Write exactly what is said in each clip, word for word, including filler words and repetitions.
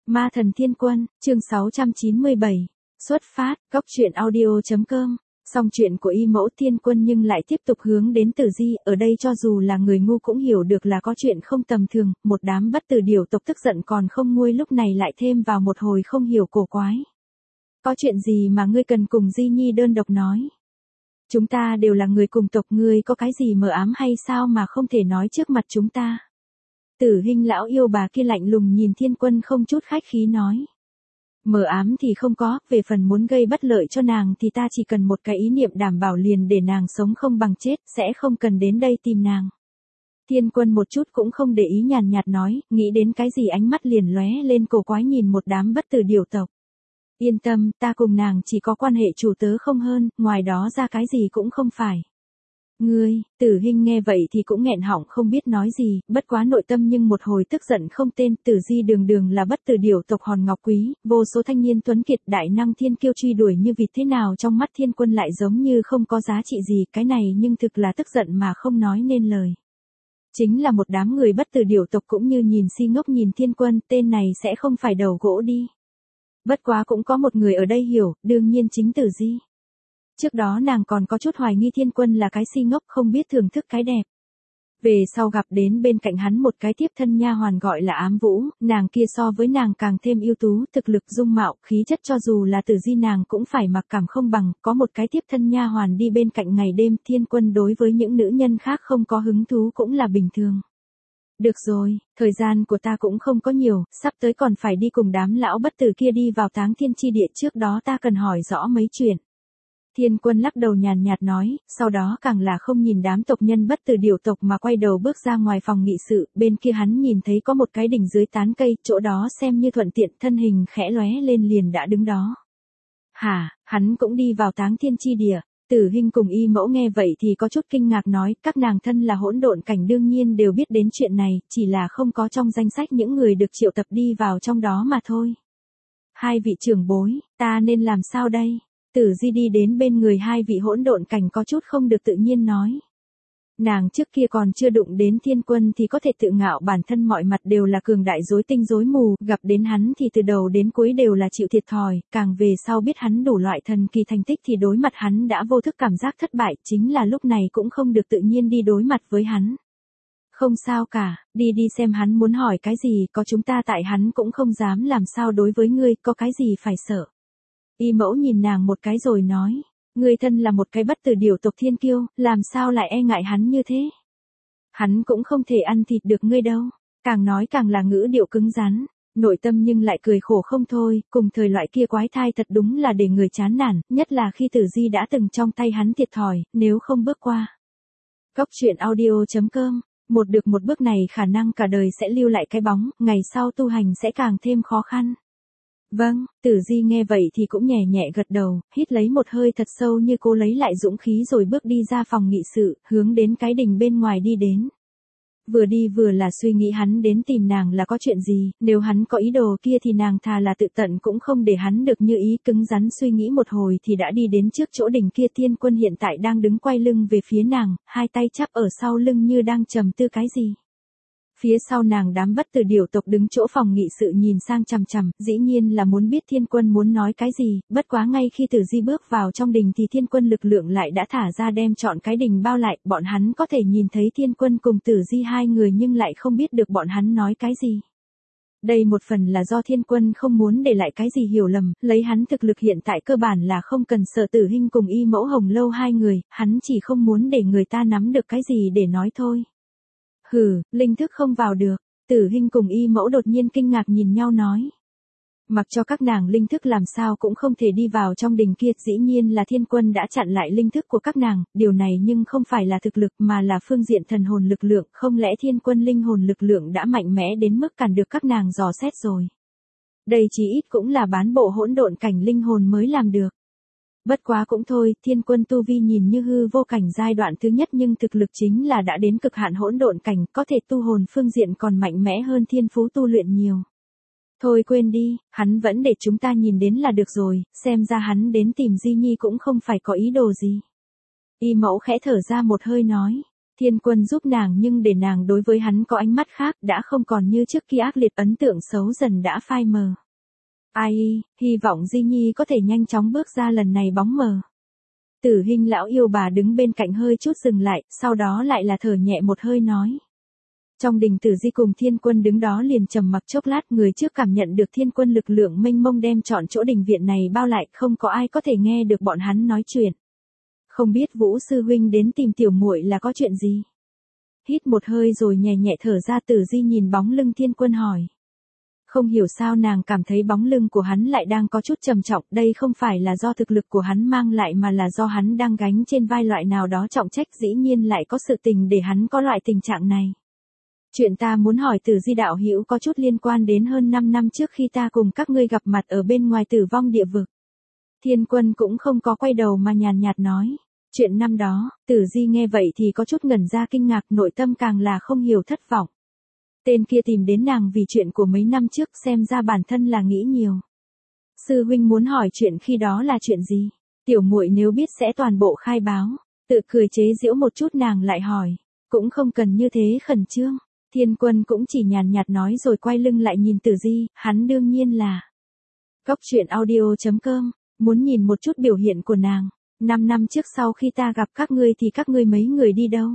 Ma thần thiên quân, chương sáu trăm chín mươi bảy. Xuất phát, góc truyện audio chấm com. Xong chuyện của y mẫu thiên quân nhưng lại tiếp tục hướng đến Tử Di, ở đây cho dù là người ngu cũng hiểu được là có chuyện không tầm thường, một đám bất tử điểu tộc tức giận còn không nguôi lúc này lại thêm vào một hồi không hiểu cổ quái. Có chuyện gì mà ngươi cần cùng Di Nhi đơn độc nói? Chúng ta đều là người cùng tộc, ngươi có cái gì mờ ám hay sao mà không thể nói trước mặt chúng ta? Tử Hinh lão yêu bà kia lạnh lùng nhìn thiên quân không chút khách khí nói. Mờ ám thì không có, về phần muốn gây bất lợi cho nàng thì ta chỉ cần một cái ý niệm đảm bảo liền để nàng sống không bằng chết, sẽ không cần đến đây tìm nàng. Thiên quân một chút cũng không để ý, nhàn nhạt nói, nghĩ đến cái gì ánh mắt liền lóe lên cổ quái nhìn một đám bất tử điểu tộc. Yên tâm, ta cùng nàng chỉ có quan hệ chủ tớ không hơn, ngoài đó ra cái gì cũng không phải. Ngươi, Tử Hinh nghe vậy thì cũng nghẹn họng không biết nói gì, bất quá nội tâm nhưng một hồi tức giận không tên. Tử Di đường đường là bất tử điểu tộc hòn ngọc quý, vô số thanh niên tuấn kiệt đại năng thiên kiêu truy đuổi như vịt, thế nào trong mắt thiên quân lại giống như không có giá trị gì, cái này nhưng thực là tức giận mà không nói nên lời. Chính là một đám người bất tử điểu tộc cũng như nhìn si ngốc nhìn thiên quân, tên này sẽ không phải đầu gỗ đi. Bất quá cũng có một người ở đây hiểu, đương nhiên chính Tử Di. Trước đó nàng còn có chút hoài nghi thiên quân là cái si ngốc không biết thưởng thức cái đẹp. Về sau gặp đến bên cạnh hắn một cái tiếp thân nha hoàn gọi là Ám Vũ, nàng kia so với nàng càng thêm ưu tú, thực lực dung mạo, khí chất cho dù là Tử Di nàng cũng phải mặc cảm không bằng, có một cái tiếp thân nha hoàn đi bên cạnh ngày đêm, thiên quân đối với những nữ nhân khác không có hứng thú cũng là bình thường. Được rồi, thời gian của ta cũng không có nhiều, sắp tới còn phải đi cùng đám lão bất tử kia đi vào táng thiên chi địa, trước đó ta cần hỏi rõ mấy chuyện. Thiên quân lắc đầu nhàn nhạt nói, sau đó càng là không nhìn đám tộc nhân bất tử điểu tộc mà quay đầu bước ra ngoài phòng nghị sự, bên kia hắn nhìn thấy có một cái đỉnh dưới tán cây, chỗ đó xem như thuận tiện, thân hình khẽ lóe lên liền đã đứng đó. Hả, hắn cũng đi vào táng thiên chi địa. Tử Hinh cùng y mẫu nghe vậy thì có chút kinh ngạc nói, các nàng thân là hỗn độn cảnh đương nhiên đều biết đến chuyện này, chỉ là không có trong danh sách những người được triệu tập đi vào trong đó mà thôi. Hai vị trưởng bối, ta nên làm sao đây? Tử Di đi đến bên người hai vị hỗn độn cảnh có chút không được tự nhiên nói. Nàng trước kia còn chưa đụng đến thiên quân thì có thể tự ngạo bản thân mọi mặt đều là cường đại rối tinh rối mù, gặp đến hắn thì từ đầu đến cuối đều là chịu thiệt thòi, càng về sau biết hắn đủ loại thần kỳ thành tích thì đối mặt hắn đã vô thức cảm giác thất bại, chính là lúc này cũng không được tự nhiên đi đối mặt với hắn. Không sao cả, đi đi xem hắn muốn hỏi cái gì, có chúng ta tại hắn cũng không dám làm sao đối với ngươi, có cái gì phải sợ. Y mẫu nhìn nàng một cái rồi nói, ngươi thân là một cái bất tử điểu tộc thiên kiêu, làm sao lại e ngại hắn như thế? Hắn cũng không thể ăn thịt được ngươi đâu. Càng nói càng là ngữ điệu cứng rắn, nội tâm nhưng lại cười khổ không thôi, cùng thời loại kia quái thai thật đúng là để người chán nản, nhất là khi Tử Di đã từng trong tay hắn thiệt thòi, nếu không bước qua. Góc truyện audio chấm com, một được một bước này khả năng cả đời sẽ lưu lại cái bóng, ngày sau tu hành sẽ càng thêm khó khăn. Vâng, Tử Di nghe vậy thì cũng nhẹ nhẹ gật đầu, hít lấy một hơi thật sâu như cố lấy lại dũng khí rồi bước đi ra phòng nghị sự, hướng đến cái đình bên ngoài đi đến. Vừa đi vừa là suy nghĩ hắn đến tìm nàng là có chuyện gì, nếu hắn có ý đồ kia thì nàng thà là tự tận cũng không để hắn được như ý, cứng rắn suy nghĩ một hồi thì đã đi đến trước chỗ đỉnh kia. Thiên quân hiện tại đang đứng quay lưng về phía nàng, hai tay chắp ở sau lưng như đang trầm tư cái gì. Phía sau nàng đám bất tử điểu tộc đứng chỗ phòng nghị sự nhìn sang chằm chằm, dĩ nhiên là muốn biết thiên quân muốn nói cái gì, bất quá ngay khi Tử Di bước vào trong đình thì thiên quân lực lượng lại đã thả ra đem trọn cái đình bao lại, bọn hắn có thể nhìn thấy thiên quân cùng Tử Di hai người nhưng lại không biết được bọn hắn nói cái gì. Đây một phần là do thiên quân không muốn để lại cái gì hiểu lầm, lấy hắn thực lực hiện tại cơ bản là không cần sợ Tử Hinh cùng y mẫu Hồng Lâu hai người, hắn chỉ không muốn để người ta nắm được cái gì để nói thôi. Hừ, linh thức không vào được. Tử Hinh cùng y mẫu đột nhiên kinh ngạc nhìn nhau nói. Mặc cho các nàng linh thức làm sao cũng không thể đi vào trong đình kia, dĩ nhiên là thiên quân đã chặn lại linh thức của các nàng, điều này nhưng không phải là thực lực mà là phương diện thần hồn lực lượng, không lẽ thiên quân linh hồn lực lượng đã mạnh mẽ đến mức cản được các nàng dò xét rồi. Đây chí ít cũng là bán bộ hỗn độn cảnh linh hồn mới làm được. Bất quá cũng thôi, thiên quân tu vi nhìn như hư vô cảnh giai đoạn thứ nhất nhưng thực lực chính là đã đến cực hạn hỗn độn cảnh, có thể tu hồn phương diện còn mạnh mẽ hơn thiên phú tu luyện nhiều. Thôi quên đi, hắn vẫn để chúng ta nhìn đến là được rồi, xem ra hắn đến tìm Di Nhi cũng không phải có ý đồ gì. Y mẫu khẽ thở ra một hơi nói, Thiên Quân giúp nàng nhưng để nàng đối với hắn có ánh mắt khác, đã không còn như trước kia ác liệt, ấn tượng xấu dần đã phai mờ. Ai, hy vọng Di Nhi có thể nhanh chóng bước ra lần này bóng mờ. Tử Hinh lão yêu bà đứng bên cạnh hơi chút dừng lại, sau đó lại là thở nhẹ một hơi nói. Trong đình Tử Di cùng Thiên Quân đứng đó liền trầm mặc chốc lát, người trước cảm nhận được Thiên Quân lực lượng mênh mông đem trọn chỗ đình viện này bao lại, không có ai có thể nghe được bọn hắn nói chuyện. Không biết Vũ sư huynh đến tìm tiểu muội là có chuyện gì? Hít một hơi rồi nhẹ nhẹ thở ra, Tử Di nhìn bóng lưng Thiên Quân hỏi. Không hiểu sao nàng cảm thấy bóng lưng của hắn lại đang có chút trầm trọng, đây không phải là do thực lực của hắn mang lại mà là do hắn đang gánh trên vai loại nào đó trọng trách, dĩ nhiên lại có sự tình để hắn có loại tình trạng này. Chuyện ta muốn hỏi Tử Di đạo hữu có chút liên quan đến hơn năm năm trước khi ta cùng các ngươi gặp mặt ở bên ngoài Tử Vong địa vực. Thiên Quân cũng không có quay đầu mà nhàn nhạt nói. Chuyện năm đó, Tử Di nghe vậy thì có chút ngẩn ra kinh ngạc, nội tâm càng là không hiểu thất vọng. Tên kia tìm đến nàng vì chuyện của mấy năm trước, xem ra bản thân là nghĩ nhiều. Sư huynh muốn hỏi chuyện khi đó là chuyện gì? Tiểu muội nếu biết sẽ toàn bộ khai báo. Tự cười chế giễu một chút nàng lại hỏi. Cũng không cần như thế khẩn trương. Thiên Quân cũng chỉ nhàn nhạt nói rồi quay lưng lại nhìn Tử Di, hắn đương nhiên là. Cóc truyện audio chấm com, muốn nhìn một chút biểu hiện của nàng. Năm năm trước sau khi ta gặp các ngươi thì các ngươi mấy người đi đâu?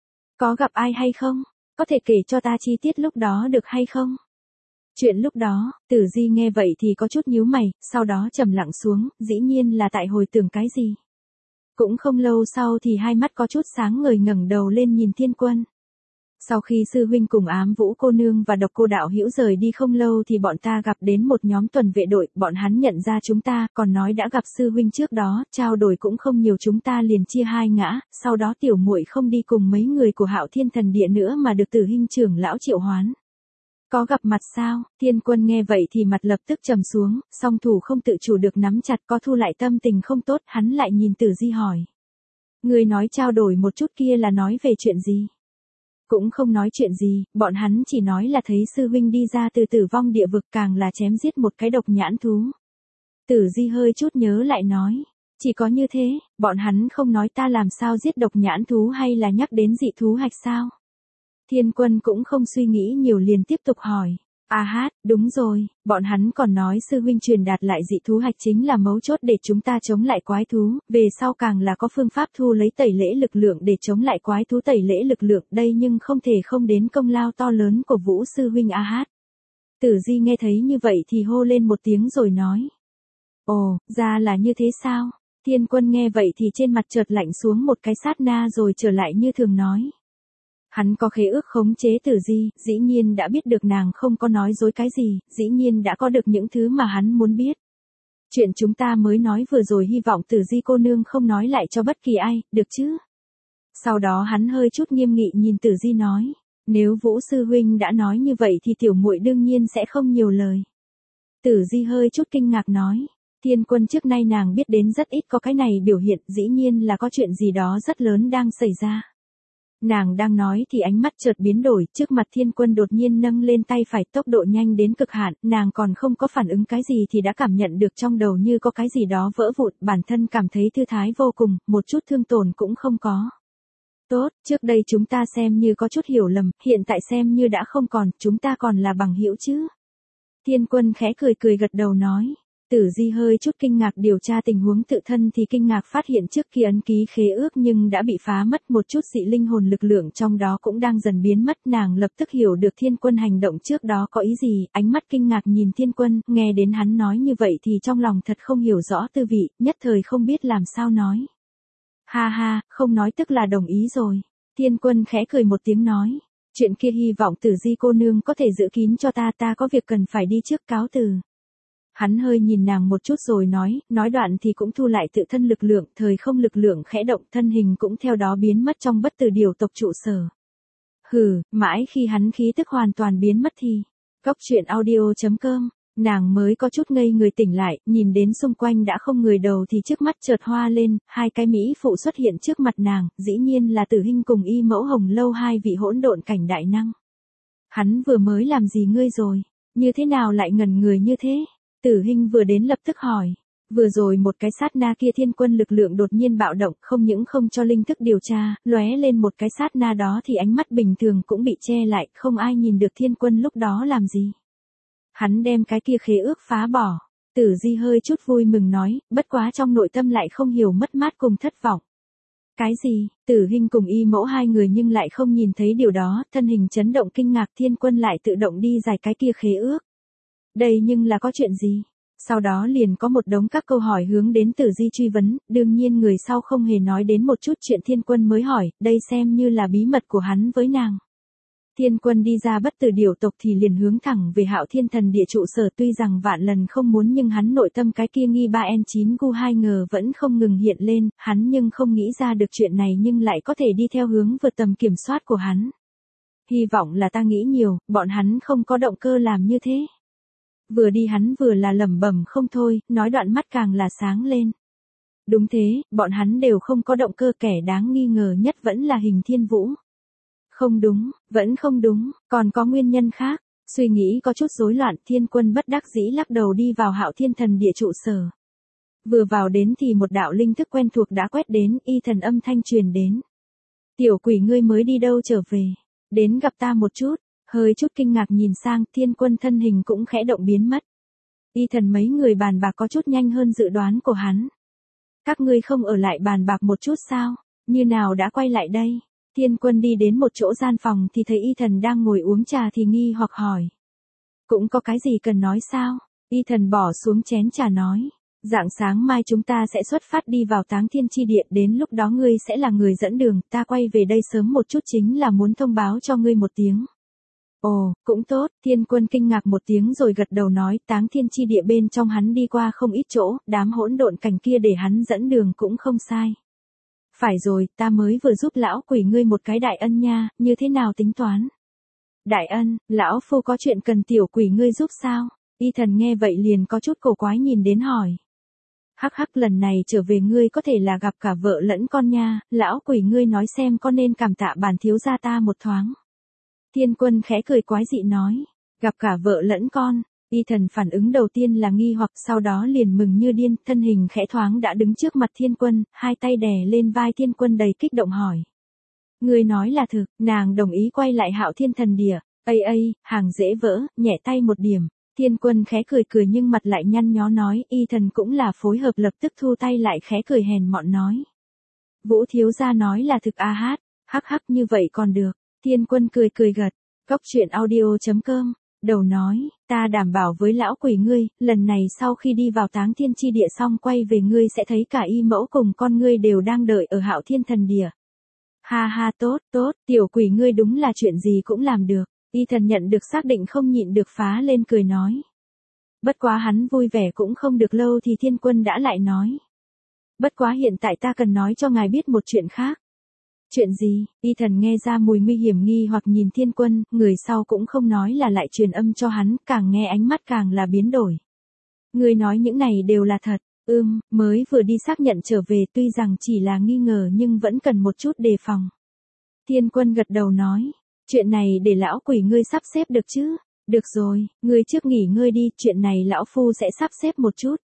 Có gặp ai hay không? Có thể kể cho ta chi tiết lúc đó được hay không? Chuyện lúc đó, Tử Di nghe vậy thì có chút nhíu mày, sau đó trầm lặng xuống, dĩ nhiên là tại hồi tưởng cái gì. Cũng không lâu sau thì hai mắt có chút sáng ngời ngẩng đầu lên nhìn Thiên Quân. Sau khi sư huynh cùng Ám Vũ cô nương và Độc cô đạo hữu rời đi không lâu thì bọn ta gặp đến một nhóm tuần vệ đội, bọn hắn nhận ra chúng ta, còn nói đã gặp sư huynh trước đó, trao đổi cũng không nhiều, chúng ta liền chia hai ngã, sau đó tiểu muội không đi cùng mấy người của Hạo Thiên Thần Địa nữa mà được Tử Hinh trưởng lão triệu hoán. Có gặp mặt sao? Thiên Quân nghe vậy thì mặt lập tức trầm xuống, song thủ không tự chủ được nắm chặt, có thu lại tâm tình không tốt, hắn lại nhìn Tử Di hỏi. Người nói trao đổi một chút kia là nói về chuyện gì? Cũng không nói chuyện gì, bọn hắn chỉ nói là thấy sư huynh đi ra từ Tử Vong địa vực, càng là chém giết một cái độc nhãn thú. Tử Di hơi chút nhớ lại nói, chỉ có như thế, bọn hắn không nói ta làm sao giết độc nhãn thú hay là nhắc đến dị thú hạch sao? Thiên Quân cũng không suy nghĩ nhiều liền tiếp tục hỏi. À hát, đúng rồi, bọn hắn còn nói sư huynh truyền đạt lại dị thú hạch chính là mấu chốt để chúng ta chống lại quái thú, về sau càng là có phương pháp thu lấy tẩy lễ lực lượng để chống lại quái thú, tẩy lễ lực lượng đây nhưng không thể không đến công lao to lớn của Vũ sư huynh a hát. Tử Di nghe thấy như vậy thì hô lên một tiếng rồi nói. Ồ, ra là như thế sao? Thiên Quân nghe vậy thì trên mặt chợt lạnh xuống một cái sát na rồi trở lại như thường nói. Hắn có khế ước khống chế Tử Di, dĩ nhiên đã biết được nàng không có nói dối cái gì, dĩ nhiên đã có được những thứ mà hắn muốn biết. Chuyện chúng ta mới nói vừa rồi hy vọng Tử Di cô nương không nói lại cho bất kỳ ai, được chứ? Sau đó hắn hơi chút nghiêm nghị nhìn Tử Di nói, nếu Vũ sư huynh đã nói như vậy thì tiểu muội đương nhiên sẽ không nhiều lời. Tử Di hơi chút kinh ngạc nói, Thiên Quân trước nay nàng biết đến rất ít có cái này biểu hiện, dĩ nhiên là có chuyện gì đó rất lớn đang xảy ra. Nàng đang nói thì ánh mắt chợt biến đổi, trước mặt Thiên Quân đột nhiên nâng lên tay phải, tốc độ nhanh đến cực hạn, nàng còn không có phản ứng cái gì thì đã cảm nhận được trong đầu như có cái gì đó vỡ vụn, bản thân cảm thấy thư thái vô cùng, một chút thương tổn cũng không có. Tốt, trước đây chúng ta xem như có chút hiểu lầm, hiện tại xem như đã không còn, chúng ta còn là bằng hữu chứ. Thiên Quân khẽ cười cười gật đầu nói. Tử Di hơi chút kinh ngạc điều tra tình huống tự thân thì kinh ngạc phát hiện trước khi ấn ký khế ước nhưng đã bị phá mất, một chút dị linh hồn lực lượng trong đó cũng đang dần biến mất, nàng lập tức hiểu được Thiên Quân hành động trước đó có ý gì, ánh mắt kinh ngạc nhìn Thiên Quân, nghe đến hắn nói như vậy thì trong lòng thật không hiểu rõ tư vị, nhất thời không biết làm sao nói. Ha ha, không nói tức là đồng ý rồi. Thiên Quân khẽ cười một tiếng nói, chuyện kia hy vọng Tử Di cô nương có thể giữ kín cho ta, ta có việc cần phải đi trước, cáo từ. Hắn hơi nhìn nàng một chút rồi nói, nói đoạn thì cũng thu lại tự thân lực lượng, thời không lực lượng khẽ động, thân hình cũng theo đó biến mất trong bất tử điều tộc trụ sở. Hừ, mãi khi hắn khí tức hoàn toàn biến mất thì, cóc truyện audio chấm com, nàng mới có chút ngây người tỉnh lại, nhìn đến xung quanh đã không người đầu thì trước mắt chợt hoa lên, hai cái mỹ phụ xuất hiện trước mặt nàng, dĩ nhiên là Tử Hinh cùng Y Mẫu Hồng Lâu, hai vị hỗn độn cảnh đại năng. Hắn vừa mới làm gì ngươi rồi? Như thế nào lại ngẩn người như thế? Tử Hinh vừa đến lập tức hỏi. Vừa rồi một cái sát na kia thiên quân lực lượng đột nhiên bạo động, không những không cho linh thức điều tra, lóe lên một cái sát na đó thì ánh mắt bình thường cũng bị che lại, không ai nhìn được thiên quân lúc đó làm gì. Hắn đem cái kia khế ước phá bỏ. Tử Di hơi chút vui mừng nói, bất quá trong nội tâm lại không hiểu mất mát cùng thất vọng. Cái gì? Tử Hinh cùng Y Mẫu hai người nhưng lại không nhìn thấy điều đó, thân hình chấn động kinh ngạc, thiên quân lại tự động đi giải cái kia khế ước. Đây nhưng là có chuyện gì? Sau đó liền có một đống các câu hỏi hướng đến Tử Di truy vấn, đương nhiên người sau không hề nói đến một chút chuyện thiên quân mới hỏi, đây xem như là bí mật của hắn với nàng. Thiên quân đi ra bất tử điểu tộc thì liền hướng thẳng về Hạo Thiên Thần Địa trụ sở, tuy rằng vạn lần không muốn nhưng hắn nội tâm cái kia nghi ba N chín gu hai ngờ vẫn không ngừng hiện lên, hắn nhưng không nghĩ ra được chuyện này nhưng lại có thể đi theo hướng vượt tầm kiểm soát của hắn. Hy vọng là ta nghĩ nhiều, bọn hắn không có động cơ làm như thế. Vừa đi hắn vừa là lẩm bẩm không thôi, nói đoạn mắt càng là sáng lên. Đúng thế, bọn hắn đều không có động cơ, kẻ đáng nghi ngờ nhất vẫn là Hình Thiên Vũ. Không đúng, vẫn không đúng, còn có nguyên nhân khác. Suy nghĩ có chút rối loạn, thiên quân bất đắc dĩ lắc đầu đi vào Hạo Thiên Thần Địa trụ sở. Vừa vào đến thì một đạo linh thức quen thuộc đã quét đến, y thần âm thanh truyền đến. Tiểu quỷ ngươi mới đi đâu trở về, đến gặp ta một chút. Hơi chút kinh ngạc nhìn sang, thiên quân thân hình cũng khẽ động biến mất. Y thần mấy người bàn bạc có chút nhanh hơn dự đoán của hắn. Các ngươi không ở lại bàn bạc một chút sao, như nào đã quay lại đây? Thiên quân đi đến một chỗ gian phòng thì thấy y thần đang ngồi uống trà thì nghi hoặc hỏi. Cũng có cái gì cần nói sao? Y thần bỏ xuống chén trà nói. Rạng sáng mai chúng ta sẽ xuất phát đi vào Táng Thiên Chi Địa, đến lúc đó ngươi sẽ là người dẫn đường, ta quay về đây sớm một chút chính là muốn thông báo cho ngươi một tiếng. Ồ, cũng tốt, thiên quân kinh ngạc một tiếng rồi gật đầu nói, Táng Thiên Chi Địa bên trong hắn đi qua không ít chỗ, đám hỗn độn cảnh kia để hắn dẫn đường cũng không sai. Phải rồi, ta mới vừa giúp lão quỷ ngươi một cái đại ân nha, như thế nào tính toán? Đại ân, lão phu có chuyện cần tiểu quỷ ngươi giúp sao? Y thần nghe vậy liền có chút cổ quái nhìn đến hỏi. Hắc hắc, lần này trở về ngươi có thể là gặp cả vợ lẫn con nha, lão quỷ ngươi nói xem có nên cảm tạ bản thiếu gia ta một thoáng. Thiên quân khẽ cười quái dị nói, gặp cả vợ lẫn con. Y thần phản ứng đầu tiên là nghi hoặc, sau đó liền mừng như điên, thân hình khẽ thoáng đã đứng trước mặt thiên quân, hai tay đè lên vai thiên quân đầy kích động hỏi. Người nói là thực, nàng đồng ý quay lại Hạo Thiên Thần Địa, ây ây, hàng dễ vỡ, nhẹ tay một điểm. Thiên quân khẽ cười cười nhưng mặt lại nhăn nhó nói, y thần cũng là phối hợp lập tức thu tay lại khẽ cười hèn mọn nói. Vũ thiếu gia nói là thực a hát, hắc hắc như vậy còn được. Thiên quân cười cười gật, cốc truyện audio chấm com. Đầu nói, ta đảm bảo với lão quỷ ngươi, lần này sau khi đi vào Táng Thiên Chi Địa xong quay về ngươi sẽ thấy cả y mẫu cùng con ngươi đều đang đợi ở Hạo Thiên Thần Địa. Ha ha, tốt, tốt, tiểu quỷ ngươi đúng là chuyện gì cũng làm được. Y thần nhận được xác định không nhịn được phá lên cười nói. Bất quá hắn vui vẻ cũng không được lâu thì thiên quân đã lại nói. Bất quá hiện tại ta cần nói cho ngài biết một chuyện khác. Chuyện gì? Y thần nghe ra mùi nguy hiểm nghi hoặc nhìn thiên quân, người sau cũng không nói là lại truyền âm cho hắn, càng nghe ánh mắt càng là biến đổi. Người nói những này đều là thật, ưm, mới vừa đi xác nhận trở về tuy rằng chỉ là nghi ngờ nhưng vẫn cần một chút đề phòng. Thiên quân gật đầu nói, chuyện này để lão quỷ ngươi sắp xếp được chứ? Được rồi, ngươi trước nghỉ ngơi đi, chuyện này lão phu sẽ sắp xếp một chút.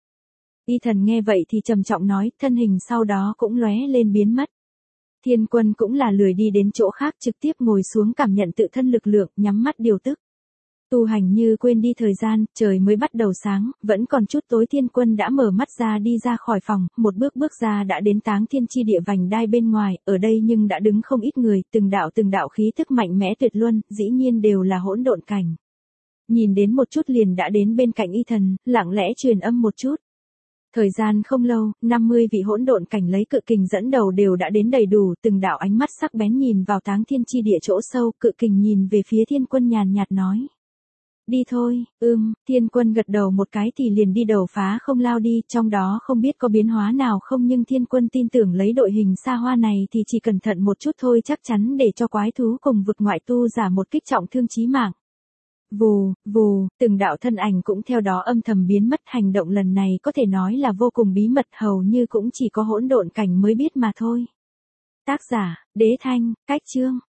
Y thần nghe vậy thì trầm trọng nói, thân hình sau đó cũng lóe lên biến mất. Thiên quân cũng là lười đi đến chỗ khác, trực tiếp ngồi xuống cảm nhận tự thân lực lượng, nhắm mắt điều tức. Tu hành như quên đi thời gian, trời mới bắt đầu sáng, vẫn còn chút tối thiên quân đã mở mắt ra đi ra khỏi phòng, một bước bước ra đã đến Táng Thiên Chi Địa vành đai bên ngoài, ở đây nhưng đã đứng không ít người, từng đạo từng đạo khí thức mạnh mẽ tuyệt luân, dĩ nhiên đều là hỗn độn cảnh. Nhìn đến một chút liền đã đến bên cạnh y thần, lặng lẽ truyền âm một chút. Thời gian không lâu, năm mươi vị hỗn độn cảnh lấy cự kình dẫn đầu đều đã đến đầy đủ, từng đạo ánh mắt sắc bén nhìn vào Táng Thiên Chi Địa chỗ sâu, cự kình nhìn về phía thiên quân nhàn nhạt nói. Đi thôi, ưm, thiên quân gật đầu một cái thì liền đi đầu phá không lao đi, trong đó không biết có biến hóa nào không nhưng thiên quân tin tưởng lấy đội hình xa hoa này thì chỉ cẩn thận một chút thôi chắc chắn để cho quái thú cùng vực ngoại tu giả một kích trọng thương chí mạng. Vù, vù, từng đạo thân ảnh cũng theo đó âm thầm biến mất, hành động lần này có thể nói là vô cùng bí mật, hầu như cũng chỉ có hỗn độn cảnh mới biết mà thôi. Tác giả, Đế Thanh, cách chương.